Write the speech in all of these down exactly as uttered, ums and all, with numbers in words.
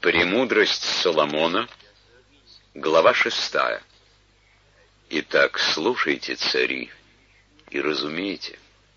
Премудрость Соломона, глава шестая. Итак, слушайте, цари, и разумейте.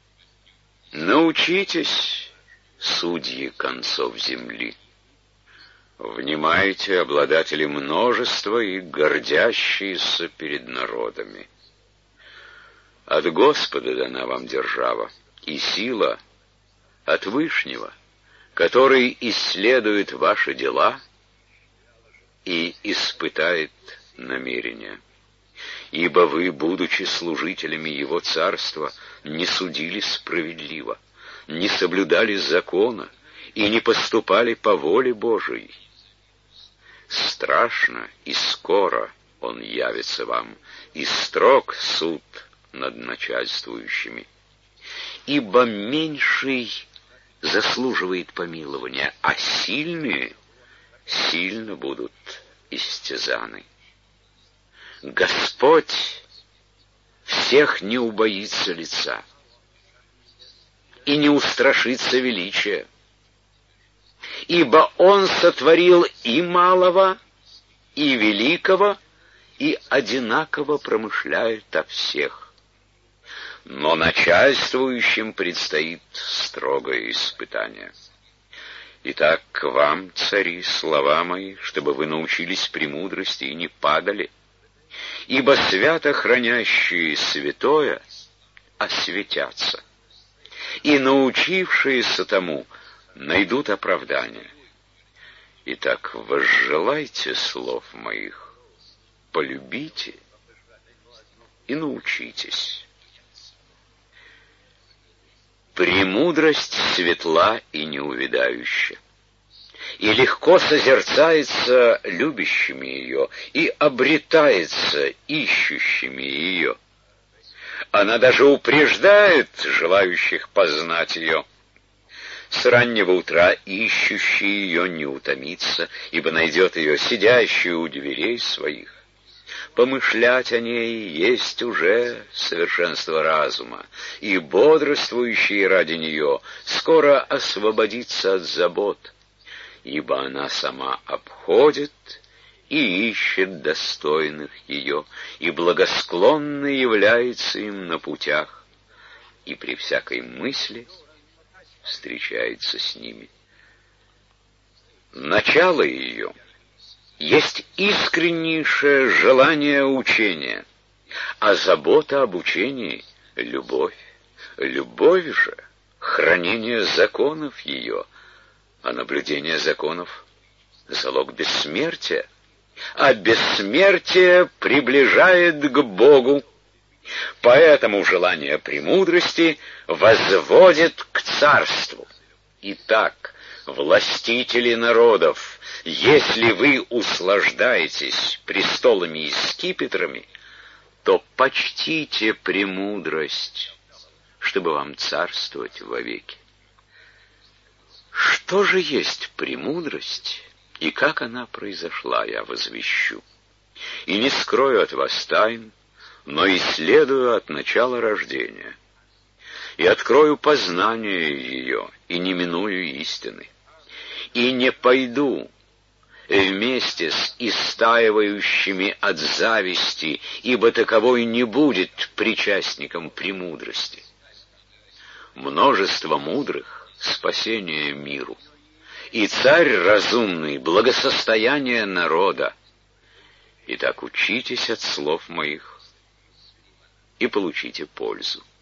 Научитесь, судьи концов земли. Внимайте, обладатели множества и гордящиеся перед народами. От Господа дана вам держава, и сила от Вышнего, который исследует ваши дела и испытает намерения. Ибо вы, будучи служителями Его Царства, не судили справедливо, не соблюдали закона и не поступали по воле Божией. Страшно и скоро Он явится вам, и строг суд над начальствующими. Ибо меньший заслуживает помилования, а сильные сильно будут истязаны. Господь всех не убоится лица и не устрашится величия, ибо Он сотворил и малого, и великого, и одинаково промышляет о всех. Но начальствующим предстоит строгое испытание. Итак, к вам, цари, слова мои, чтобы вы научились премудрости и не падали, ибо свято хранящие святое осветятся, и научившиеся тому найдут оправдание. Итак, возжелайте слов моих, полюбите и научитесь. Премудрость светла и неувядающая, и легко созерцается любящими ее, и обретается ищущими ее. Она даже упреждает желающих познать ее. С раннего утра ищущий ее не утомится, ибо найдет ее сидящую у дверей своих. Помышлять о ней есть уже совершенство разума, и бодрствующий ради нее скоро освободится от забот, ибо она сама обходит и ищет достойных ее, и благосклонно является им на путях, и при всякой мысли встречается с ними. Начало ее есть искреннейшее желание учения, а забота об учении — любовь. Любовь же — хранение законов ее, а наблюдение законов — залог бессмертия, а бессмертие приближает к Богу. Поэтому желание премудрости возводит к царству. Итак, властители народов, если вы услаждаетесь престолами и скипетрами, то почтите премудрость, чтобы вам царствовать вовеки. Что же есть премудрость и как она произошла, я возвещу. И не скрою от вас тайн, но исследую от начала рождения. И открою познание ее, и не миную истины. И не пойду вместе с истаивающими от зависти, ибо таковой не будет причастником премудрости. Множество мудрых — спасение миру, и царь разумный — благосостояние народа. Итак, учитесь от слов моих и получите пользу.